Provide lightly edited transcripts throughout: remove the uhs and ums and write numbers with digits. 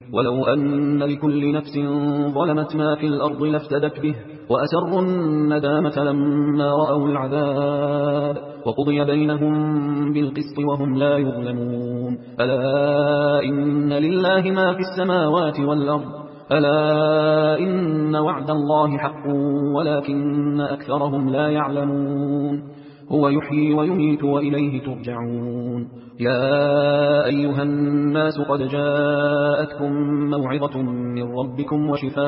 ولو أن لكل نفس ظلمت ما في الأرض لافتدت به وأسروا الندامة لما رأوا العذاب وقضي بينهم بالقسط وهم لا يظلمون. ألا إن لله ما في السماوات والأرض ألا إن وعد الله حق ولكن أكثرهم لا يعلمون. هو يحيي ويميت وإليه ترجعون. يا أيها الناس قد جاءتكم موعظة من ربكم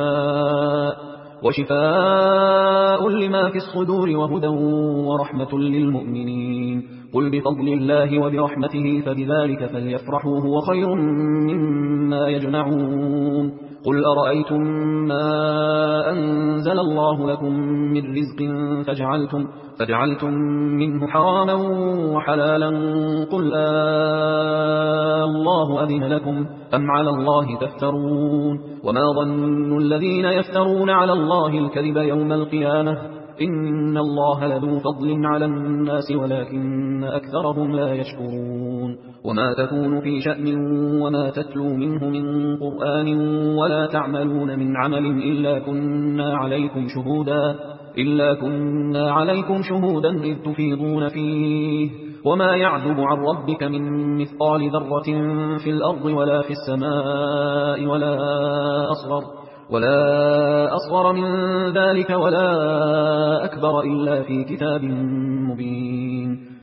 وشفاء لما في الصدور وهدى ورحمة للمؤمنين. قل بفضل الله وبرحمته فبذلك فليفرحوا هو خير مما يجمعون. قل أرأيتم ما أنزل الله لكم من رزق فجعلتم منه حراما وحلالا قل الله أذن لكم أم على الله تفترون. وما ظن الذين يفترون على الله الكذب يوم القيامة إن الله لذو فضل على الناس ولكن أكثرهم لا يشكرون. وما تكون في شأن وما تتلو منه من قرآن ولا تعملون من عمل إلا كنا عليكم شهودا إذ تفيضون فيه وما يعذب عن ربك من مثقال ذرة في الأرض ولا في السماء ولا أصغر من ذلك ولا أكبر إلا في كتاب مبين.